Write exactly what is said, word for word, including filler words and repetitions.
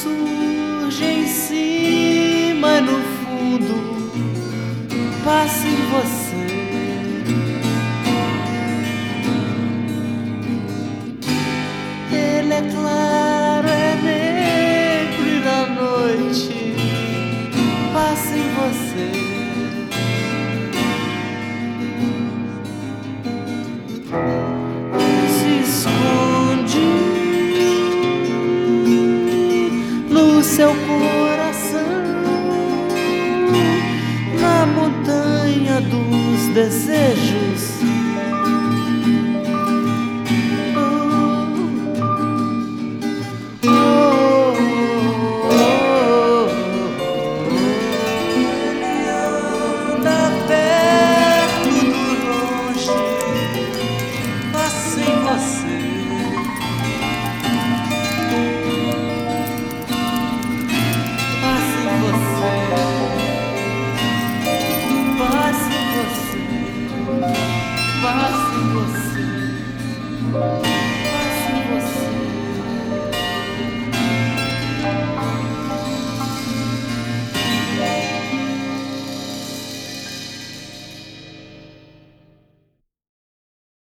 surge em cima e no fundo passa em você. Ele é claro, é negro e na noite passa em você. Se esconde no seu coração, na montanha dos desejos. Passa em você.